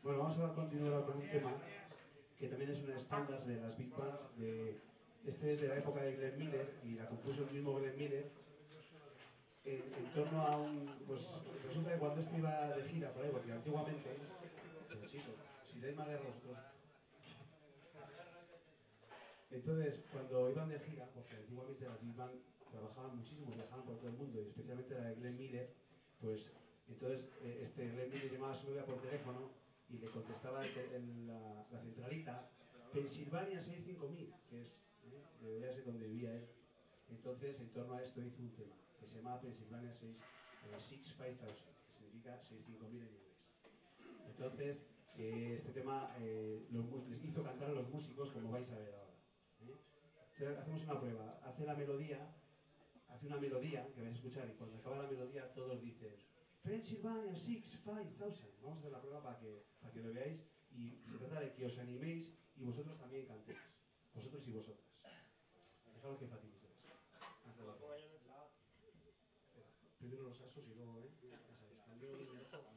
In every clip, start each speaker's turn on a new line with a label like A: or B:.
A: Bueno, vamos a continuar con un tema que también es un estándar de las Big Bands. Este es de la época de Glenn Miller y la compuso el mismo Glenn Miller en torno a un... Pues resulta que cuando este iba de gira por ahí, porque antiguamente... Pero chico, si dais más guerra vosotros... Entonces, cuando iban de gira, porque antiguamente las Big Band trabajaban muchísimo, viajaban por todo el mundo, y especialmente la de Glenn Miller, pues entonces Glenn Miller llamaba a su novia por teléfono y le contestaba la centralita Pensilvania 65000, que es, debería ser donde vivía él. Entonces, en torno a esto hizo un tema que se llama Pensilvania 65000, que significa 65000 en inglés. Entonces, este tema les hizo cantar a los músicos, como vais a ver ahora. Entonces, hacemos una prueba. Hace una melodía que vais a escuchar, y cuando acaba la melodía todos dicen Pennsylvania 65000. Vamos a hacer la prueba para que lo veáis, y se trata de que os animéis y vosotros también cantéis. Vosotros y vosotras. Dejad que facilito eso. Primero los asos y luego, ya sabéis, cuando yo me dejo,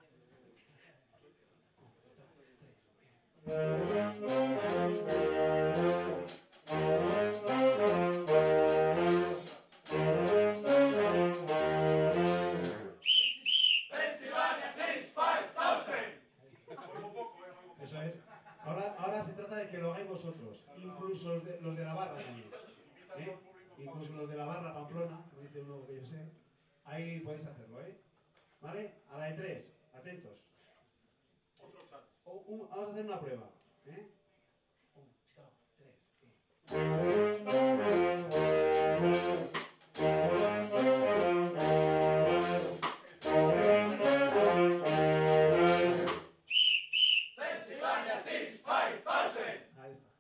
A: Eso es. Ahora se trata de que lo hagáis vosotros, incluso los de la barra también. Incluso los de la barra Pamplona, como dice uno que yo sé. Ahí podéis hacerlo, ¿vale? A la de 3, atentos. Vamos a hacer una prueba, 1, 2, 3. Ahí está.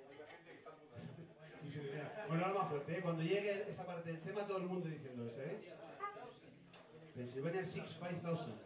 A: Bueno, ahora más fuerte, Cuando llegue esa parte del tema, todo el mundo diciendo eso, Pennsylvania 65000.